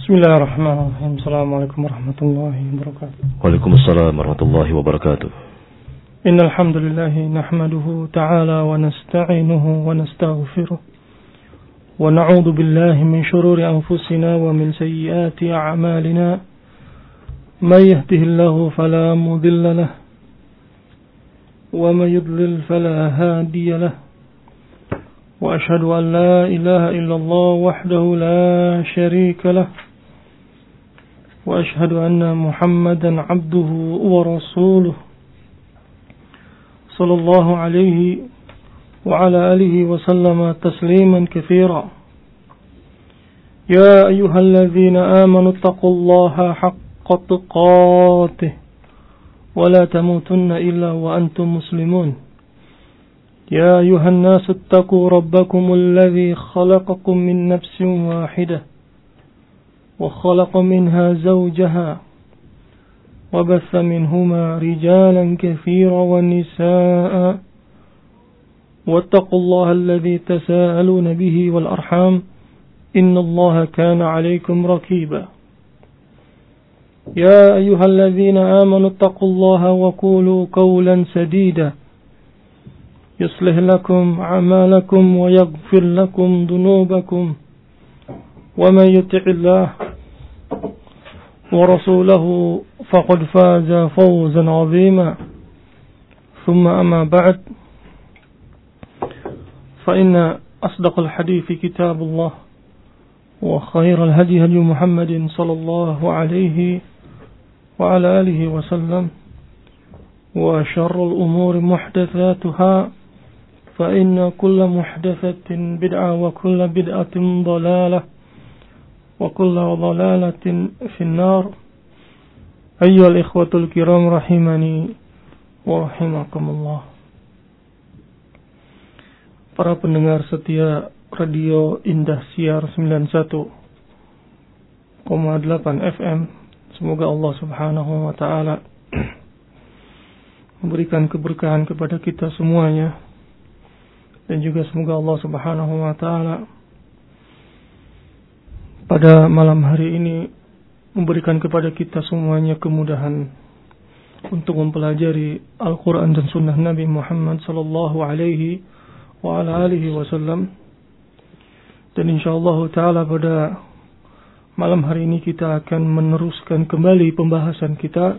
Bismillahirrahmanirrahim. Assalamualaikum warahmatullahi wabarakatuh. Waalaikumsalam warahmatullahi wabarakatuh. Innal hamdalillah nahmaduhu ta'ala wa nasta'inuhu wa nastaghfiruh wa na'udzu billahi min shururi anfusina wa min sayyiati a'malina. May yahdihillahu fala mudilla lahu wa may yudlil fala hadiya lahu. Wa ashhadu an la ilaha illallah wahdahu la sharika lahu. Wa ashhadu anna Muhammadan 'abduhu wa rasuluh. Sallallahu alaihi wa ala alihi wa sallama tasliman katsira. Ya ayyuhalladzina amanu taqullaha haqqa tuqatih wa la tamutunna illa wa antum muslimun. يا أيها الناس اتقوا ربكم الذي خلقكم من نفس واحدة وخلق منها زوجها وبث منهما رجالا كثيرا ونساء واتقوا الله الذي تساءلون به والأرحام إن الله كان عليكم رقيبا يا أيها الذين آمنوا اتقوا الله وقولوا قولا سديدا يصلح لكم أعمالكم ويغفر لكم ذنوبكم ومن يطع الله ورسوله فقد فاز فوزا عظيما ثم أما بعد فإن أصدق الحديث كتاب الله وخير الهدي هدي محمد صلى الله عليه وعلى آله وسلم وشر الأمور محدثاتها فإن كل محدثة بدعة وكل بدعة ضلالة وكل ضلالة في النار. أيها الإخوة الكرام رحمني ورحمكم الله. Para pendengar setia Radio Indah Siar 91,8 FM, semoga Allah Subhanahu wa taala memberikan keberkahan kepada kita semuanya. Dan juga semoga Allah Subhanahu wa taala pada malam hari ini memberikan kepada kita semuanya kemudahan untuk mempelajari Al-Quran dan Sunnah Nabi Muhammad sallallahu alaihi wa ala alihi wasallam. Dan insyaallah taala pada malam hari ini kita akan meneruskan kembali pembahasan kitab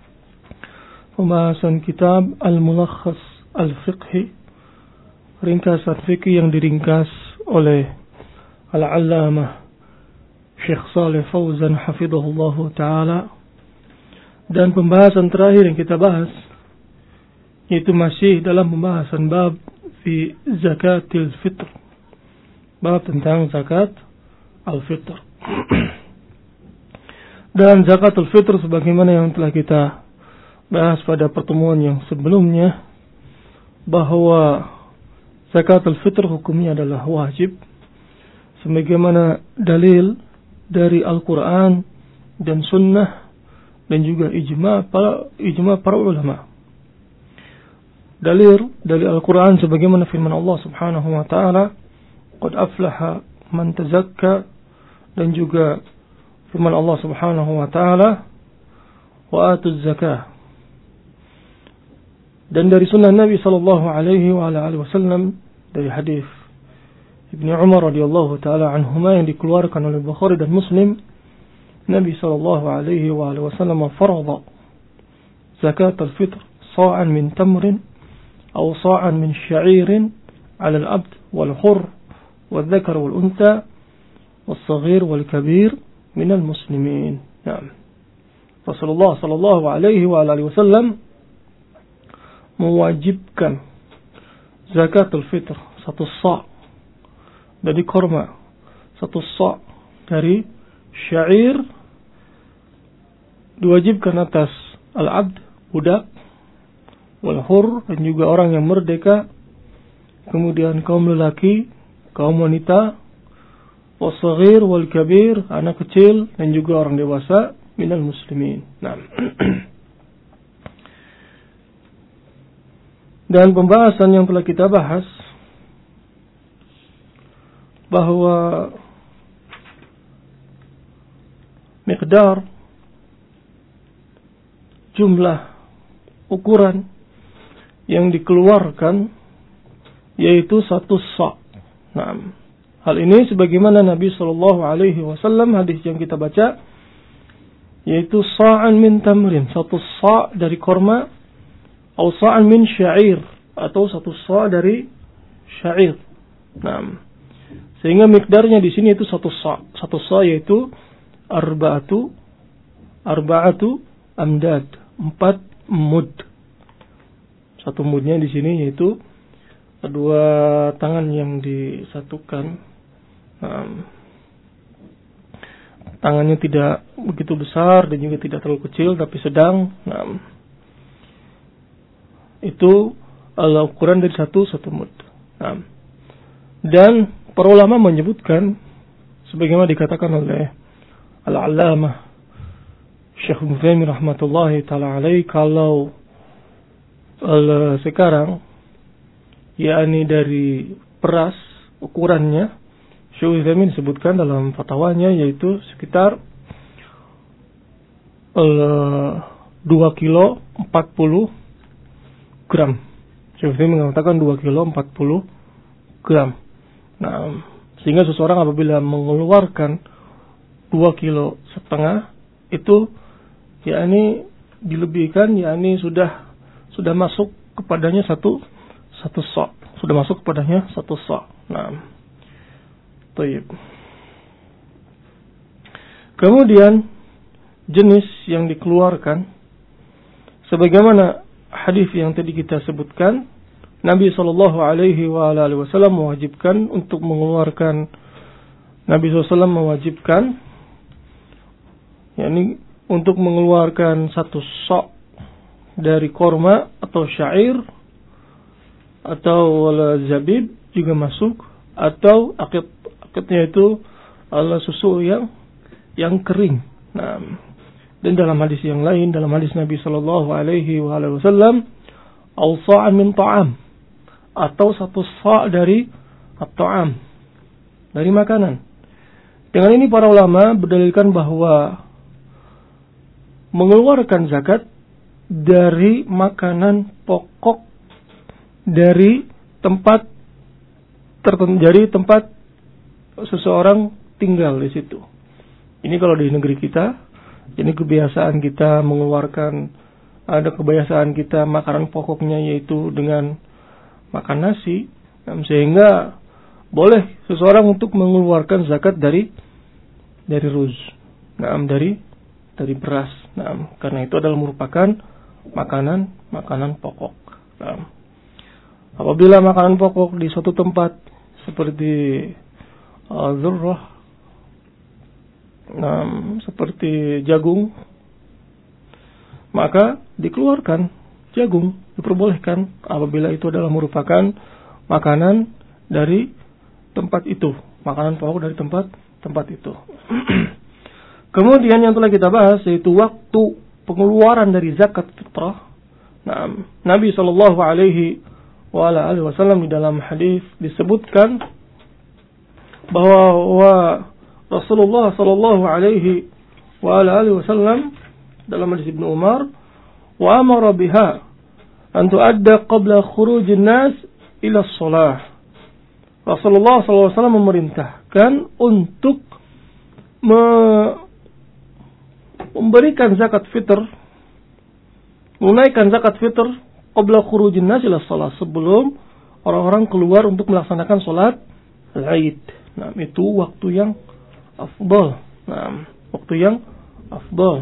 Al-Mulakhas Al-Fiqhi, ringkasan fikih yang diringkas oleh Al-Allamah Syekh Shalih Fauzan hafizahullahu taala. Dan pembahasan terakhir yang kita bahas yaitu masih dalam pembahasan bab fi zakatil fitr, bab tentang zakat al-fitr. Dan zakatul fitr sebagaimana yang telah kita bahas pada pertemuan yang sebelumnya, bahwa zakatul fitr hukumnya adalah wajib sebagaimana dalil dari Al-Quran dan Sunnah dan juga ijma para ulama. Dalil dari Al-Quran sebagaimana firman Allah Subhanahu wa taala, qad aflaha man tazakka, dan juga firman Allah Subhanahu wa taala, wa atuz zakah. Dan dari sunnah Nabi sallallahu alaihi wa alihi wasallam, dari hadis Ibnu Umar radhiyallahu taala anhuma yang dikeluarkan oleh Bukhari dan Muslim, Nabi sallallahu alaihi wa alihi wasallam farada zakat al-fitr sa'an min tamrin aw sa'an min sya'irin 'ala al-'abd wal-hurr wal-dhakar wal-untha was-saghir wal-kabir min al-muslimin. Naam. Rasulullah sallallahu alaihi wa alihi wasallam mewajibkan zakatul fitr, satu sa' dari korma, satu sa' dari syair, diwajibkan atas al-abd, budak, wal-hur, dan juga orang yang merdeka, kemudian kaum lelaki, kaum wanita, was-saghir wal-kabir, anak kecil, dan juga orang dewasa, minal muslimin. Nah. Dan pembahasan yang telah kita bahas bahwa miqdar, jumlah, ukuran yang dikeluarkan yaitu 1 sa'. Nah, hal ini sebagaimana Nabi sallallahu alaihi wasallam hadis yang kita baca yaitu sa'an min tamrin, 1 sa' dari korma, atau sa'an min sya'ir, atau 1 sa' dari syair. Nah, sehingga mikdarnya di sini itu 1 sa'. 1 sa' yaitu arba'atu amdad, 4 mud. 1 mudnya di sini yaitu 2 tangan yang disatukan. Tangannya tidak begitu besar dan juga tidak terlalu kecil, tapi sedang. Itu ukuran dari 1 mud. Dan para ulama menyebutkan, sebagaimana dikatakan oleh Al-Allamah Syekh Muhammad rahmatullahi ta'ala alaih, kalau sekarang yakni dari peras ukurannya, Syekh Utsaimin disebutkan dalam fatwanya yaitu sekitar 2 kilo 40 gram. Syekh Utsaimin mengatakan 2 kilo 40 gram. Nah, sehingga seseorang apabila mengeluarkan 2 kilo setengah itu yakni dilebihkan, yakni sudah masuk kepadanya satu sa'. Sudah masuk kepadanya 1 sa'. Nah, baik. Kemudian jenis yang dikeluarkan sebagaimana hadis yang tadi kita sebutkan, Nabi sallallahu alaihi wasallam mewajibkan untuk mengeluarkan, Nabi SAW mewajibkan yakni untuk mengeluarkan 1 sa' dari korma atau syair atau zabib juga masuk, atau akidnya itu susu yang kering. Nah, dan dalam hadis yang lain, dalam hadis Nabi sallallahu alaihi wasallam, au sa'an min ta'am, atau 1 sa' dari at-ta'am, dari makanan. Dengan ini para ulama berdalilkan bahwa mengeluarkan zakat dari makanan pokok dari tempat seseorang tinggal di situ. Ini kalau di negeri kita, ini kebiasaan kita mengeluarkan, ada kebiasaan kita makanan pokoknya yaitu dengan makan nasi, sehingga boleh seseorang untuk mengeluarkan zakat dari ruz, dari beras. Karena itu adalah merupakan makanan pokok. Apabila makanan pokok di suatu tempat seperti dzurrah, seperti jagung, maka dikeluarkan jagung, diperbolehkan apabila itu adalah merupakan makanan dari tempat itu, makanan pokok dari tempat itu. Kemudian yang telah kita bahas yaitu waktu pengeluaran dari zakat fitrah. Nabi sallallahu alaihi wasallam di dalam hadis disebutkan bahwa Rasulullah sallallahu alaihi wasallam dalam hadis Ibnu Umar, wa amara biha an tu'adda qabla khurujin nas ila shalah. Rasulullah sallallahu alaihi wasallam memerintahkan untuk memberikan zakat fitr, menunaikan zakat fitr qabla khurujin nas ila shalah, sebelum orang-orang keluar untuk melaksanakan salat Aid. Itu waktu yang afdal. Waktu yang afdal.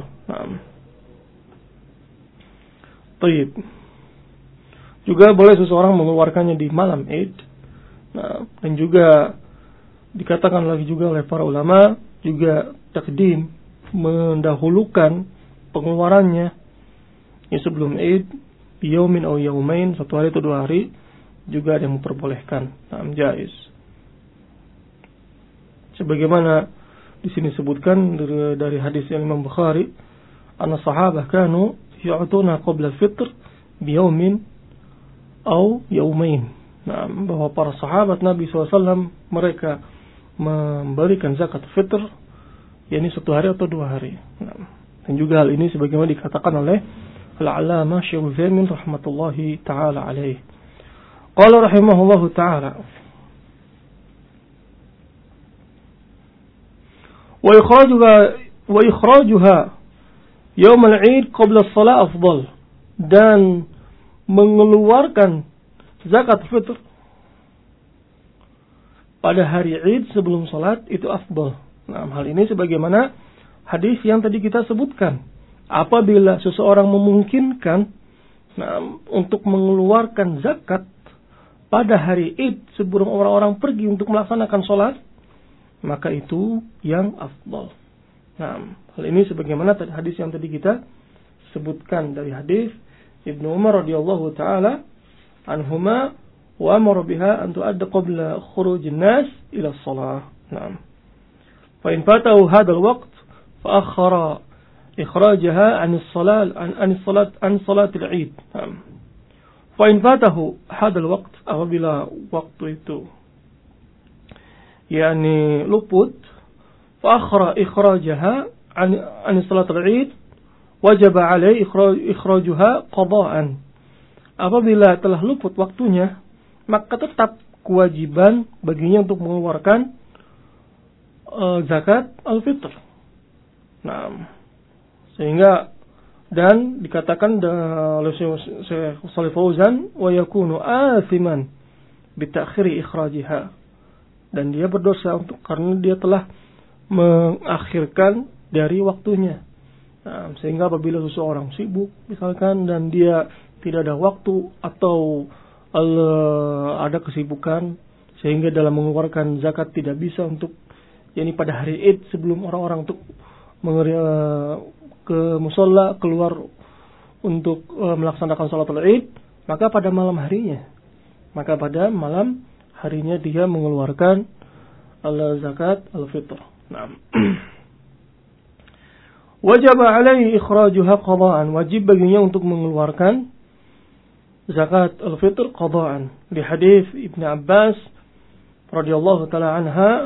Baik. Juga boleh seseorang mengeluarkannya di malam Aid. Dan juga dikatakan lagi juga oleh para ulama, juga takdim, mendahulukan pengeluarannya sebelum Aid, yaumin atau yaumain, 1 hari atau 2 hari, juga ada yang memperbolehkan. Jaiz. Sebagaimana di sini disebutkan dari hadis yang Imam Bukhari, anna sahabah kanu yu'tuna qabla al-fitr bi yaumin atau yaumain. Bahwa para sahabat Nabi SAW mereka memberikan zakat fitr yakni 1 hari atau 2 hari. Dan juga hal ini sebagaimana dikatakan oleh Al-Allamah Syekh Utsaimin rahmatullahi taala alaih. Qala rahimahullahu taala wa ikhrajuha yaum al-'id qabla as-salah afdal, dan mengeluarkan zakat fitr pada hari Id sebelum salat itu afdal. Nah, hal ini sebagaimana hadis yang tadi kita sebutkan. Apabila seseorang memungkinkan untuk mengeluarkan zakat pada hari Id sebelum orang-orang pergi untuk melaksanakan salat, maka itu yang afdal. Nah, hal ini sebagaimana hadis yang tadi kita sebutkan dari hadis Ibnu Umar radhiyallahu taala anhuma wa amara biha an tu'adda qabla khuruj an-nas ila as-salah. Naam. Fa in fatahu hadha al-waqt fa akhara ikhrajaha an salat al-Eid. Naam. Fa in fatahu hadha al-waqt, apabila waktu itu yakni luput, fa akhara ikhrajaha an salat al-Eid wajib alaihi ikhrajuha qada'an. Apabila telah luput waktunya, maka tetap kewajiban baginya untuk mengeluarkan zakat al-fitr. Nah, sehingga dan dikatakan oleh Syekh Shalih Fauzan wa yakunu athiman bi ta'khiri ikhrajiha, dan dia berdosa karena dia telah mengakhirkan dari waktunya. Nah, sehingga apabila seseorang sibuk misalkan dan dia tidak ada waktu atau ada kesibukan sehingga dalam mengeluarkan zakat tidak bisa untuk pada hari Id sebelum orang-orang untuk ke musalla keluar untuk melaksanakan salatul Id, maka pada malam harinya dia mengeluarkan zakat al-fitr. Nah. Wajib alaihi ikhrajuha qada'an, wajib baginya untuk mengeluarkan zakat al-fitr qada'an. Di hadis Ibnu Abbas radhiyallahu taala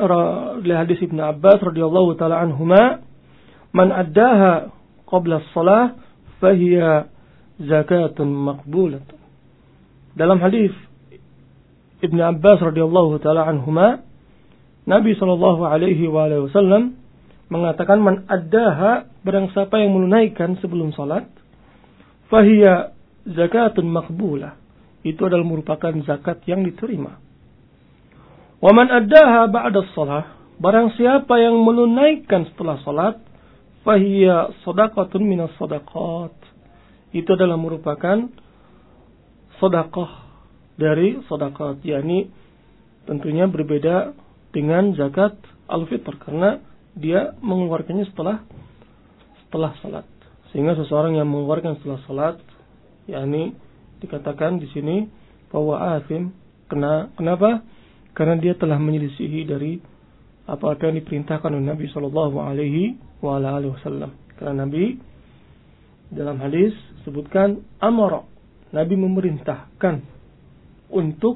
anhuma, man addaha qabla as-salah fahiya zakatun maqbulah. Dalam hadis Ibnu Abbas radhiyallahu taala anhuma, Nabi sallallahu alaihi wasallam mengatakan, man addaha, barang siapa yang menunaikan sebelum salat, fahiya zakatun maqbulah, itu adalah merupakan zakat yang diterima. Wa man addaha ba'da shalah, barang siapa yang menunaikan setelah salat, fahiya shadaqatun minas shadaqat, itu adalah merupakan sedekah dari sedekah, yakni tentunya berbeda dengan zakat al-fitr karena dia mengeluarkannya setelah salat. Sehingga seseorang yang mengeluarkan setelah salat, yakni dikatakan di sini bahwa athim. Kenapa? Karena dia telah menyelisihi dari apa yang diperintahkan oleh Nabi sallallahu alaihi wasallam. Karena Nabi dalam hadis sebutkan amara, Nabi memerintahkan untuk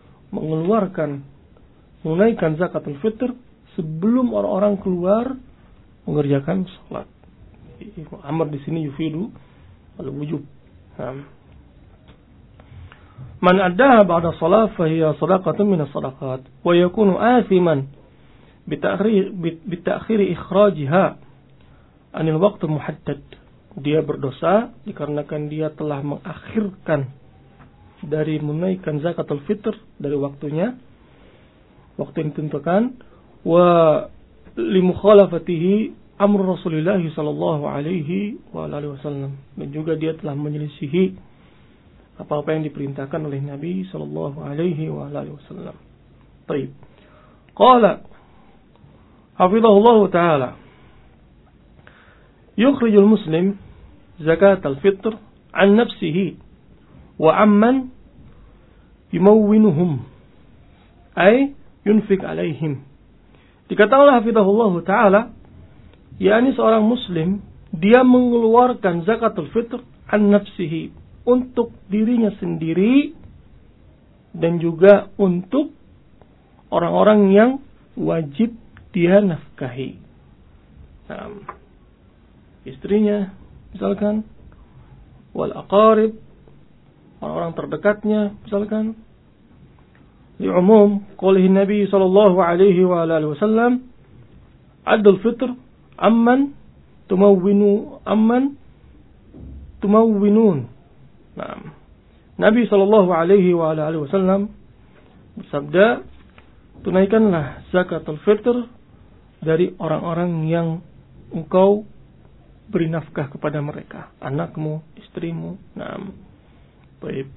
menunaikan zakatul fitr sebelum orang-orang keluar mengerjakan salat. Amar di sini yufidu al-wujub. Man addaha ba'da salat fahiya sadaqatun min as-sadaqat wa yakunu athiman bi ta'khiri ikhrajiha anil waqt muhaddad. Dia berdosa dikarenakan dia telah mengakhirkan dari menunaikan zakatul fitr dari waktunya, waktu yang ditentukan, wa limukhalafatihi amr Rasulullah sallallahu alaihi wasallam, dan juga dia telah menyelisihi apa-apa yang diperintahkan oleh Nabi sallallahu alaihi wasallam. Baik. Qala hafizahullah taala, yukhrijul muslim zakat al-fitr an nafsihi wa amman yumawwinuhum ay yunfik alaihim. Dikatakan oleh hafizahullah taala, yakni seorang muslim dia mengeluarkan zakatul fitr an nafsihi, untuk dirinya sendiri dan juga untuk orang-orang yang wajib dia nafkahi. istrinya misalkan, wal aqarib, orang-orang terdekatnya misalkan, li'umum qaulihi Nabi sallallahu alaihi wa alihi wasallam, adul fitr amman tumawwinun. Nabi sallallahu alaihi wa alihi wasallam bersabda, tunaikanlah zakatul fitr dari orang-orang yang engkau beri nafkah kepada mereka, anakmu, istrimu. Baik.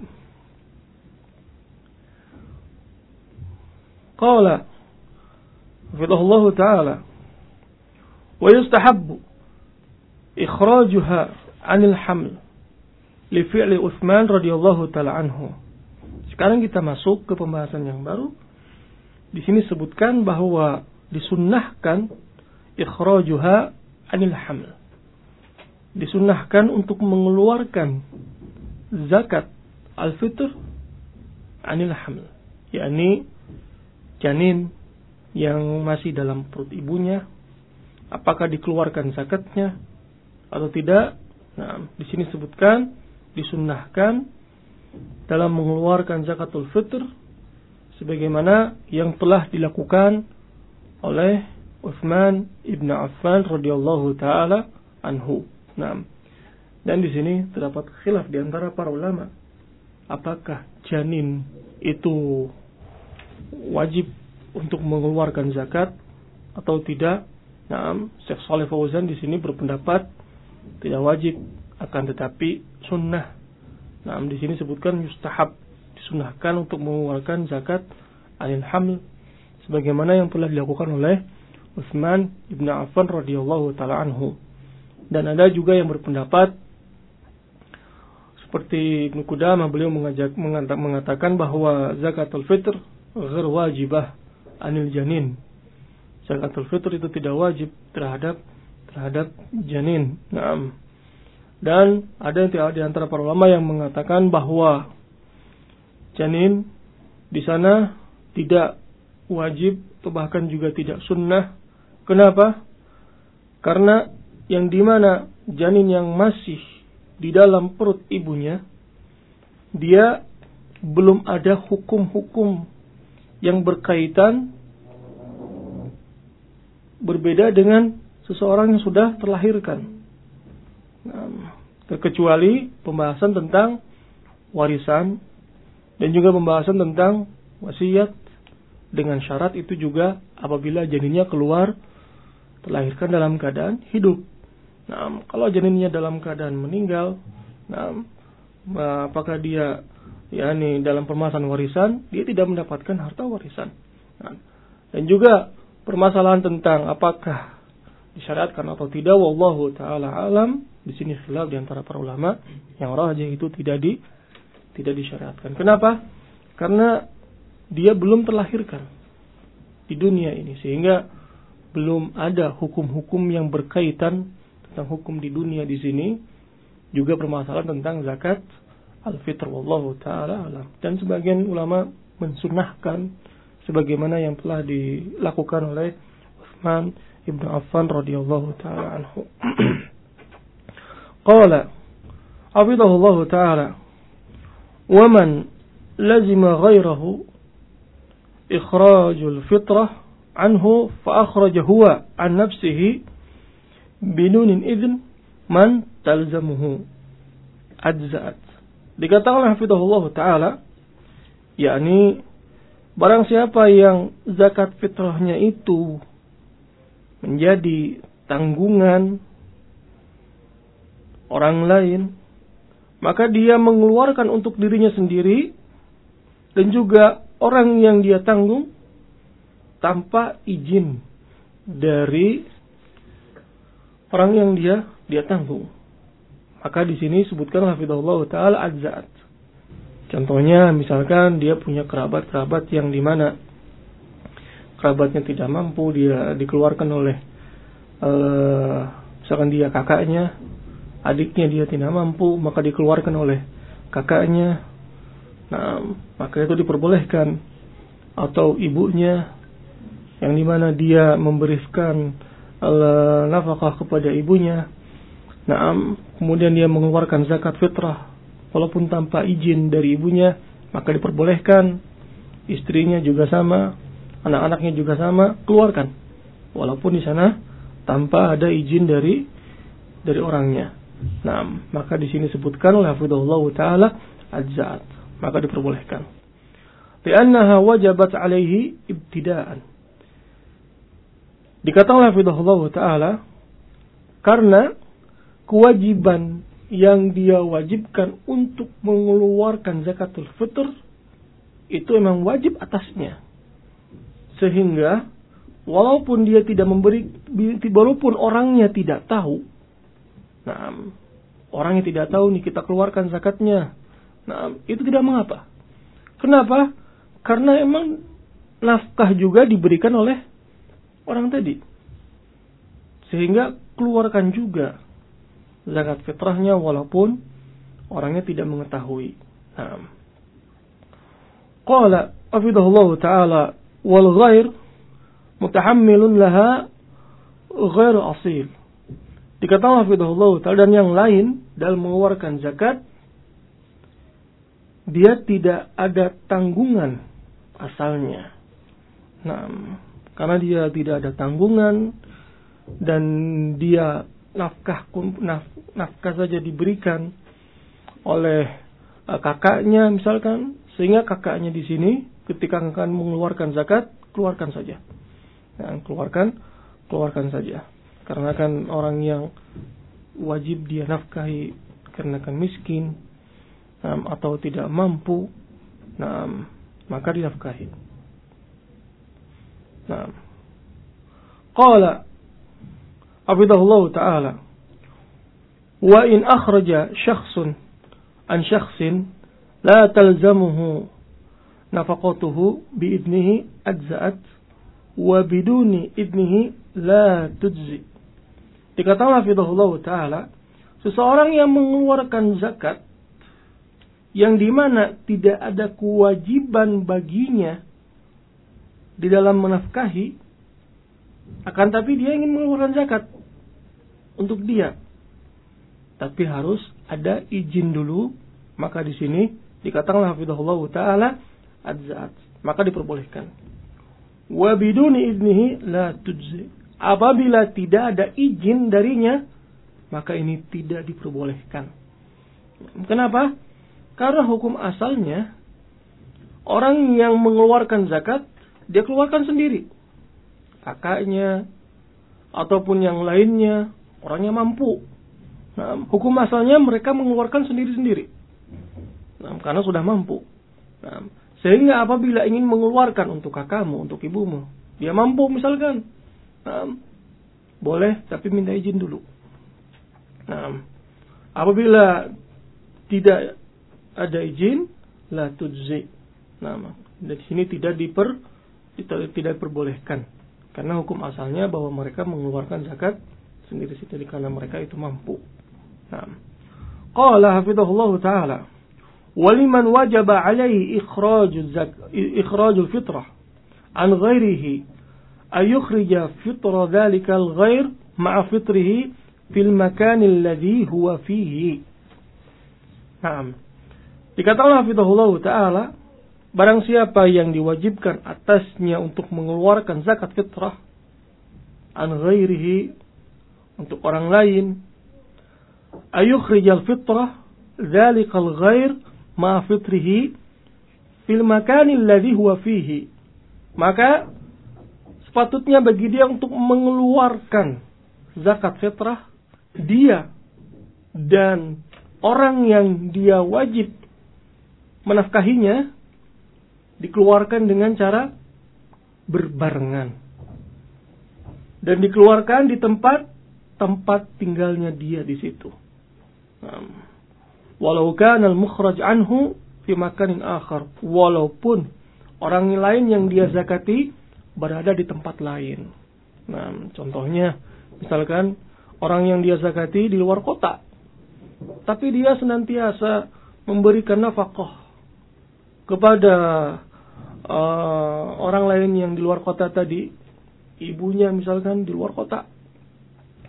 Qala hafidhahullah ta'ala, wa yustahabbu ikhrajuha 'anil haml li fi'li Utsman radhiyallahu ta'ala anhu. Sekarang kita masuk ke pembahasan yang baru. Di sini sebutkan bahwa disunnahkan ikhrajuha 'anil haml. Disunnahkan untuk mengeluarkan zakat al-fitr 'anil haml, yakni janin yang masih dalam perut ibunya, apakah dikeluarkan zakatnya atau tidak. Di sini sebutkan disunnahkan dalam mengeluarkan zakatul fitr sebagaimana yang telah dilakukan oleh Utsman ibn Affan radhiyallahu taala anhu. Dan di sini terdapat khilaf di antara para ulama, apakah janin itu wajib untuk mengeluarkan zakat atau tidak. Syekh Shalih Fauzan di sini berpendapat tidak wajib, akan tetapi sunnah. Di sini sebutkan yustahab, disunahkan untuk mengeluarkan zakat anil haml sebagaimana yang telah dilakukan oleh Utsman ibn Affan radhiyallahu taala anhu. Dan ada juga yang berpendapat seperti Ibnu Qudamah, beliau mengatakan bahwa zakatul fitr ghair wajibah anil janin. Zakatul fitr itu tidak wajib terhadap janin. Dan ada di antara para ulama yang mengatakan bahwa janin di sana tidak wajib atau bahkan juga tidak sunnah. Kenapa? Karena yang dimana janin yang masih di dalam perut ibunya, dia belum ada hukum-hukum yang berkaitan berbeda dengan seseorang yang sudah terlahirkan. Terkecuali pembahasan tentang warisan dan juga pembahasan tentang wasiat, dengan syarat itu juga apabila janinnya keluar terlahirkan dalam keadaan hidup. Kalau janinnya dalam keadaan meninggal, apakah dia dalam permasalahan warisan, dia tidak mendapatkan harta warisan. Dan juga permasalahan tentang apakah disyariatkan atau tidak, wallahu taala alam, di sini khilaf di antara para ulama. Yang rajih itu tidak disyariatkan. Kenapa? Karena dia belum terlahirkan di dunia ini, sehingga belum ada hukum-hukum yang berkaitan tentang hukum di dunia di sini. Juga permasalahan tentang zakat al-fitr, wallahu taala alam. Dan sebagian ulama mensunnahkan sebagaimana yang telah dilakukan oleh Utsman ibn Affan radhiyallahu taala anhu. Qala hafidhahullahu taala, wa man lazima ghairahu ikhrajul fitrah anhu fa akhraja huwa an nafsihi binunin idn man talzamuhu ajza'at. Dikatakan oleh hafidhahullah ta'ala, yakni barang siapa yang zakat fitrahnya itu menjadi tanggungan orang lain, maka dia mengeluarkan untuk dirinya sendiri dan juga orang yang dia tanggung tanpa izin dari orang yang dia tanggung. Maka di sini sebutkan hafidhahullah ta'ala ajza'at. Contohnya misalkan dia punya kerabat-kerabat yang di mana kerabatnya tidak mampu, dia dikeluarkan oleh misalkan dia kakaknya, adiknya dia tidak mampu, maka dikeluarkan oleh kakaknya. Maka itu diperbolehkan. Atau ibunya yang di mana dia memberikan nafkah kepada ibunya. Kemudian dia mengeluarkan zakat fitrah walaupun tanpa izin dari ibunya, maka diperbolehkan. Istrinya juga sama, anak-anaknya juga sama, keluarkan walaupun di sana tanpa ada izin dari orangnya. Maka di sini disebutkan oleh hafizahullah taala az-zakat, maka diperbolehkan. Li'annaha wajabat alaihi ibtida'an. Dikatakan oleh hafizahullah taala karena kewajiban yang dia wajibkan untuk mengeluarkan zakatul fitr itu memang wajib atasnya. Sehingga walaupun dia tidak memberi, walaupun orangnya tidak tahu, orangnya tidak tahu nih kita keluarkan zakatnya, itu tidak mengapa. Kenapa? Karena emang nafkah juga diberikan oleh orang tadi, sehingga keluarkan juga zakat fitrahnya walaupun orangnya tidak mengetahui. Qala hafidhahullah ta'ala wal ghair mutahammilun laha ghair asil. Dikatakan hafidhahullah ta'ala dan yang lain dalam mengeluarkan zakat, dia tidak ada tanggungan asalnya. Karena dia tidak ada tanggungan dan dia nafkah saja diberikan oleh kakaknya misalkan, sehingga kakaknya di sini ketika akan mengeluarkan zakat, keluarkan saja. Keluarkan saja. Karena kan orang yang wajib dia nafkahi karena kan miskin atau tidak mampu, maka dinafkahi. Qala hafidhahullah ta'ala wa in akhraja syakhsun an syakhsin la talzamuhu nafaqatuhu biidnihi ajza'at wa biduni idnihi la tujzi. Dikatakan hafidhahullah ta'ala, seseorang yang mengeluarkan zakat yang dimana tidak ada kewajiban baginya di dalam menafkahi, akan tapi dia ingin mengeluarkan zakat untuk dia, tapi harus ada izin dulu, maka di sini dikatakan hafizahullah taala az-zakat, maka diperbolehkan. Wa biduni idnihi la tujzi. Apabila tidak ada izin darinya, maka ini tidak diperbolehkan. Kenapa? Karena hukum asalnya orang yang mengeluarkan zakat dia keluarkan sendiri. Kakaknya ataupun yang lainnya, orangnya mampu. Hukum asalnya mereka mengeluarkan sendiri-sendiri. Karena sudah mampu. Sehingga apabila ingin mengeluarkan untuk kakakmu, untuk ibumu, dia mampu misalkan, boleh tapi minta izin dulu. Apabila tidak ada izin, la tujzi. Di sini tidak diperbolehkan. Karena hukum asalnya bahwa mereka mengeluarkan zakat sendiri-sendiri karena mereka itu mampu. Qala hafidhahullah ta'ala waliman wajaba alaihi ikhrajul fitrah an ghairihi ayukhrija fitra dhalikal ghair ma'a fitrihi fil makan alladhi huwa fihi. Dikatakan hafidhahullah ta'ala, barang siapa yang diwajibkan atasnya untuk mengeluarkan zakat fitrah an ghairihi, untuk orang lain, ayukhrijal fitrah dzalikal ghair ma fitrihi fil makanil ladzi huwa fihi, maka sepatutnya bagi dia untuk mengeluarkan zakat fitrah dia dan orang yang dia wajib menafkahinya dikeluarkan dengan cara berbarengan dan dikeluarkan di tempat tinggalnya dia di situ. Walau kana al-mukhraj anhu fi makanin akhar, walaupun orang lain yang dia zakati berada di tempat lain. Contohnya misalkan orang yang dia zakati di luar kota, tapi dia senantiasa memberikan nafkah kepada orang lain yang di luar kota tadi, ibunya misalkan di luar kota,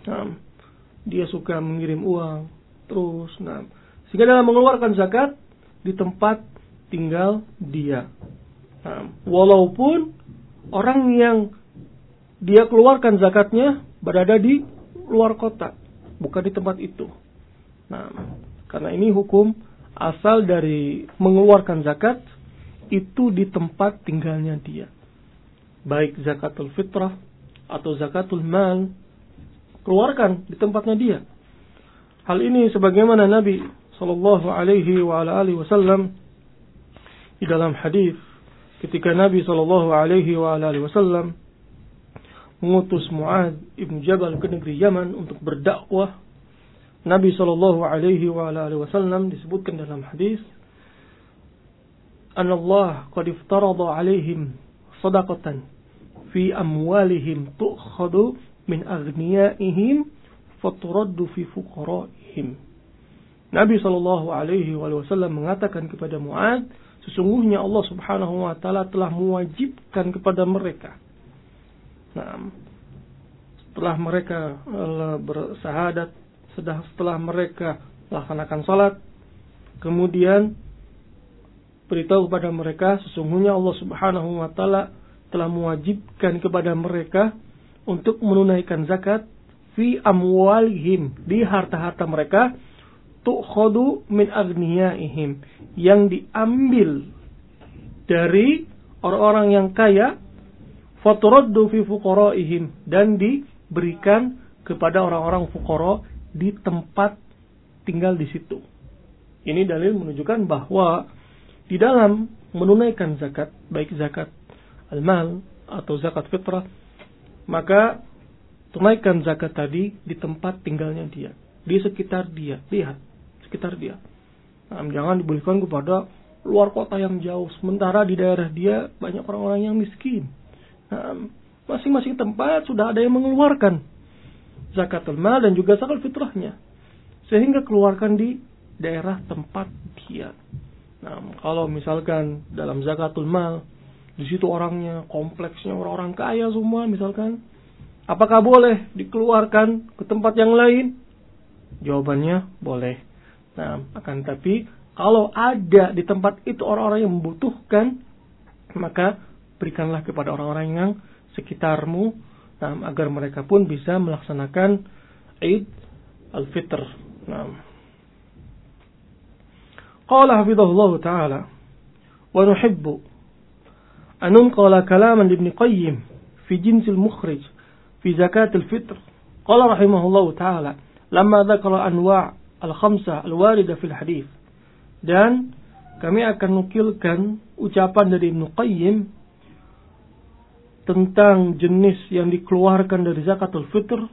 Dia suka mengirim uang terus. Sehingga dalam mengeluarkan zakat di tempat tinggal dia. Walaupun orang yang dia keluarkan zakatnya berada di luar kota, bukan di tempat itu. Karena ini hukum asal dari mengeluarkan zakat itu di tempat tinggalnya dia. Baik zakatul fitrah atau zakatul mal, keluarkan di tempatnya dia. Hal ini sebagaimana Nabi sallallahu alaihi wa ala alihi wasallam di dalam hadis ketika Nabi sallallahu alaihi wa ala alihi wasallam mengutus Mu'adz ibn Jabal ke negeri Yaman untuk berdakwah, Nabi sallallahu alaihi wa ala alihi wasallam disebutkan dalam hadis, "Anna Allah qad iftarada alaihim sadaqatan fi amwalihim tu'khadu min aghniyaihim faturaddu fi fuqaraihim." Nabi sallallahu alaihi wasallam mengatakan kepada Mu'adz, sesungguhnya Allah Subhanahu wa taala telah mewajibkan kepada mereka. Setelah mereka bersyahadat, setelah mereka melaksanakan salat, kemudian beritahu kepada mereka sesungguhnya Allah Subhanahu wa taala telah mewajibkan kepada mereka untuk menunaikan zakat fi amwalihim, di harta-harta mereka, tu'khadu min aghniyaihim, yang diambil dari orang-orang yang kaya, faturaddu fi fuqaraihim, dan diberikan kepada orang-orang fuqara di tempat tinggal di situ. Ini dalil menunjukkan bahwa di dalam menunaikan zakat, baik zakat al-mal atau zakat fitrah, maka tunaikan zakat tadi di tempat tinggalnya dia, di sekitar dia. Lihat, sekitar dia. Jangan diberikan kepada luar kota yang jauh, sementara di daerah dia banyak orang-orang yang miskin. Masing-masing tempat sudah ada yang mengeluarkan zakatul mal dan juga zakat fitrahnya, sehingga keluarkan di daerah tempat dia. Kalau misalkan dalam zakatul mal di situ orangnya kompleksnya orang-orang kaya semua misalkan, apakah boleh dikeluarkan ke tempat yang lain? Jawabannya boleh. Akan tapi kalau ada di tempat itu orang-orang yang membutuhkan, maka berikanlah kepada orang-orang yang sekitarmu, agar mereka pun bisa melaksanakan Eid al-Fitr. Qala hafidhahullah ta'ala, wa nuhibbu an nunqala kalaman Ibn Qayyim fi jinsil mukhrij fi zakat al-fitr. Qala rahimahullah ta'ala, lamma dzakara anwa' al-khamsah al-warida fil hadith. Dan kami akan nukilkan ucapan dari Ibn Qayyim tentang jenis yang dikeluarkan dari zakatul fitr.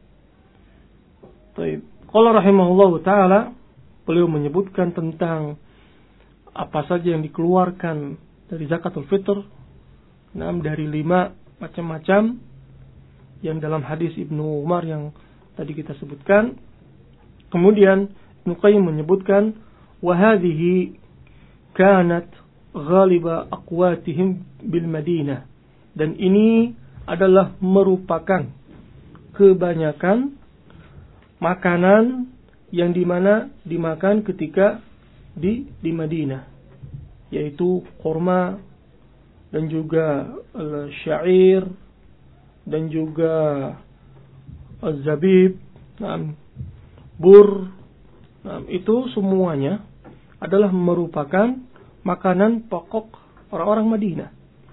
Qala rahimahullah ta'ala, beliau menyebutkan tentang apa saja yang dikeluarkan dari zakatul fitr. Dari 5 macam-macam yang dalam hadis Ibnu Umar yang tadi kita sebutkan. Kemudian Ibnu Qayyim menyebutkan, wa hadhihi kanat ghaliba aqwatihim bil Madinah, dan ini adalah merupakan kebanyakan makanan yang dimana dimakan ketika di Madinah, yaitu kurma dan juga syair dan juga zabib, bur, itu semuanya adalah merupakan makanan pokok orang-orang Madinah.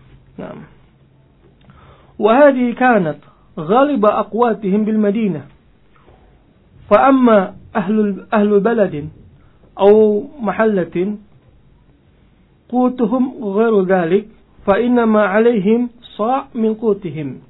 Wa hadhihi kanat ghaliba aqwatihim bil Madinah. Fa amma ahlu baladin aw mahallatin qutuhum ghairu dhalik fa innama alaihim sa' min qutihim.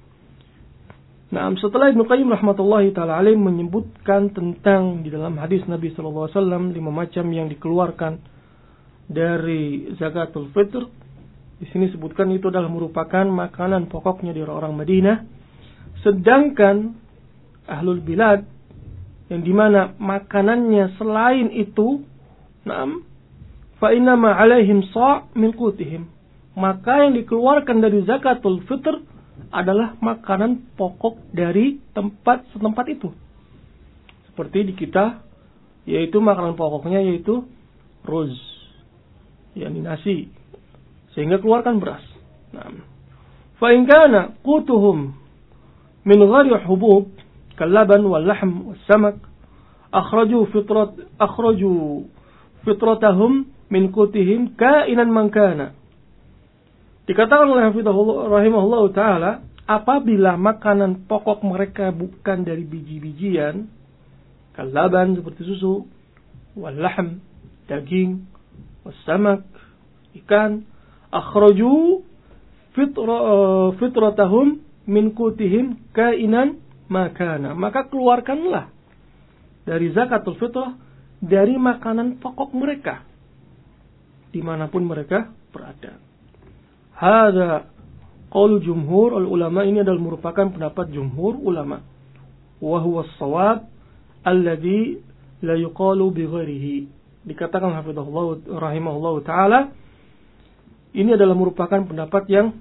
Setelah Ibnu Qayyim rahmatullahi taala alaih menyebutkan tentang di dalam hadis Nabi sallallahu alaihi wasallam 5 macam yang dikeluarkan dari zakatul fitr, di sini sebutkan itu adalah merupakan makanan pokoknya di orang Madinah. Sedangkan ahlul bilad yang dimana makanannya selain itu, fa innama alaihim sa' min qutihim, maka yang dikeluarkan dari zakatul fitr adalah makanan pokok dari setempat itu. Seperti di kita, yaitu makanan pokoknya yaitu ruz, yakni nasi, sehingga keluarkan beras. Nah, fa in kana qutuhum min ghairi hubub kal-laban wal-lahm was-samak akhraju fitratahum min qutihim kainan man kana. Dikatakan oleh Hafizahullah rahimahullah taala, apabila makanan pokok mereka bukan dari biji-bijian, kal-laban seperti susu, wal-lahm daging, was-samak ikan, akhraju fitratahum min qutihim kainan ma kana, maka keluarkanlah dari zakatul fitrah dari makanan pokok mereka dimanapun mereka berada. Hadza qaul jumhur ulama, ini adalah merupakan pendapat jumhur ulama. Wa huwa as-shawab alladhi la yuqalu bi ghairihi. Dikatakan hafizahullah rahimahullah taala, ini adalah merupakan pendapat yang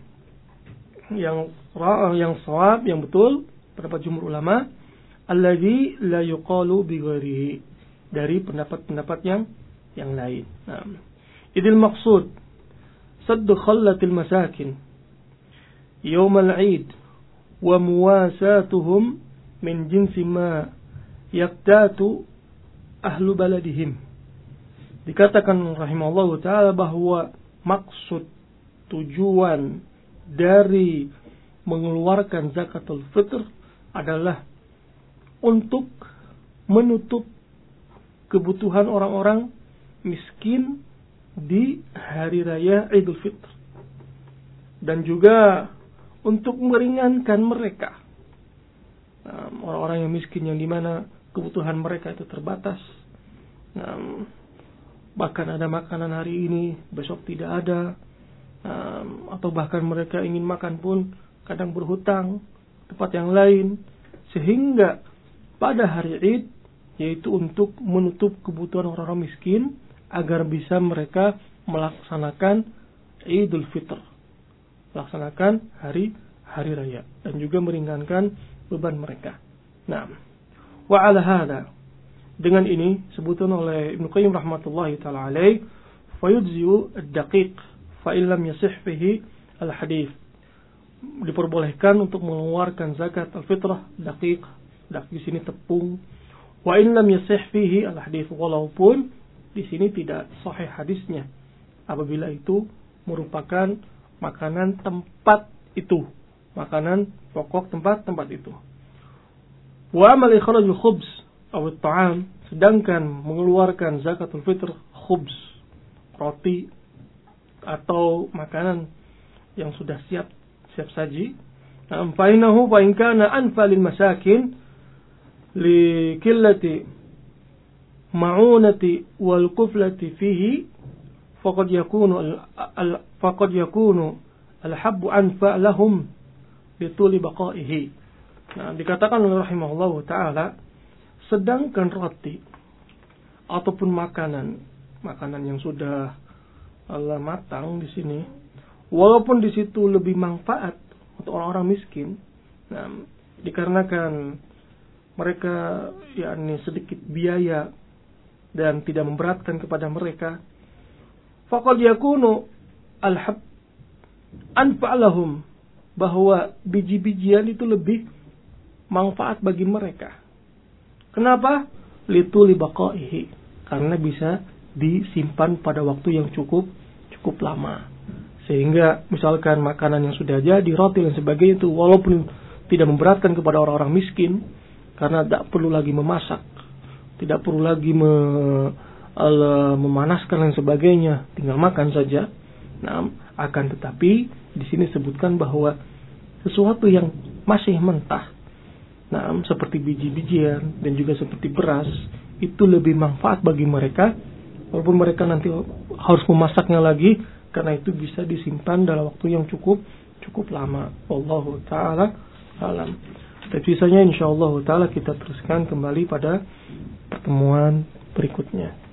shawab, yang betul, pendapat jumhur ulama, alladhi la yuqalu bi ghairihi, dari pendapat-pendapat yang lain. Nah, idil maqsud saddu khallatil masakin yawm al-'id wa muwasatuhum min jinsi ma yaktatu ahlu baladihim. Dikatakan rahimahullah ta'ala bahwa maksud, tujuan dari mengeluarkan zakatul fitr adalah untuk menutup kebutuhan orang-orang miskin di hari raya Idul Fitr, dan juga untuk meringankan mereka, orang-orang yang miskin yang dimana kebutuhan mereka itu terbatas, bahkan ada makanan hari ini besok tidak ada, atau bahkan mereka ingin makan pun kadang berhutang tempat yang lain, sehingga pada hari Id, yaitu untuk menutup kebutuhan orang-orang miskin agar bisa mereka melaksanakan Idul Fitr, melaksanakan hari raya, dan juga meringankan beban mereka. Nah, wa ala hada, dengan ini sebutan oleh Ibnu Qayyim rahmatullahi taala alaih, fayujzi'u ad-daqiq fa illam yasih fihi al-hadits. Diperbolehkan untuk mengeluarkan zakat al-fitrah daqiq di sini tepung, wa in lam yasih fihi al-hadits, walaupun di sini tidak sahih hadisnya, apabila itu merupakan makanan tempat itu, makanan pokok tempat itu. Wa amal ikhrajul khubz aw at-ta'am, sedangkan mengeluarkan zakatul fitr khubz, roti atau makanan yang sudah siap saji, fa innahu fa in kana anfa lil masakin li qillati ma'unati wal quflati fihi faqad yakunu al-habbu anfa lahum bituli baqaihi. Nah, dikatakan oleh rahimahullah taala, sedangkan roti ataupun makanan yang sudah matang di sini, walaupun di situ lebih manfaat untuk orang-orang miskin, nah, dikarenakan mereka yakni sedikit biaya dan tidak memberatkan kepada mereka, faqad yakunu al-hab anfa lahum, bahwa biji-bijian itu lebih manfaat bagi mereka. Kenapa? Lituli baqaihi, karena bisa disimpan pada waktu yang cukup lama. Sehingga misalkan makanan yang sudah jadi, roti dan sebagainya itu, walaupun tidak memberatkan kepada orang-orang miskin, karena tidak perlu lagi memasak, tidak perlu lagi memanaskan dan sebagainya, tinggal makan saja. Nah, akan tetapi di sini sebutkan bahwa sesuatu yang masih mentah, nah, seperti biji-bijian dan juga seperti beras, itu lebih manfaat bagi mereka, walaupun mereka nanti harus memasaknya lagi, karena itu bisa disimpan dalam waktu yang cukup lama. Wallahu ta'ala alam. Dan sisanya insyaallah ta'ala kita teruskan kembali pada pertemuan berikutnya.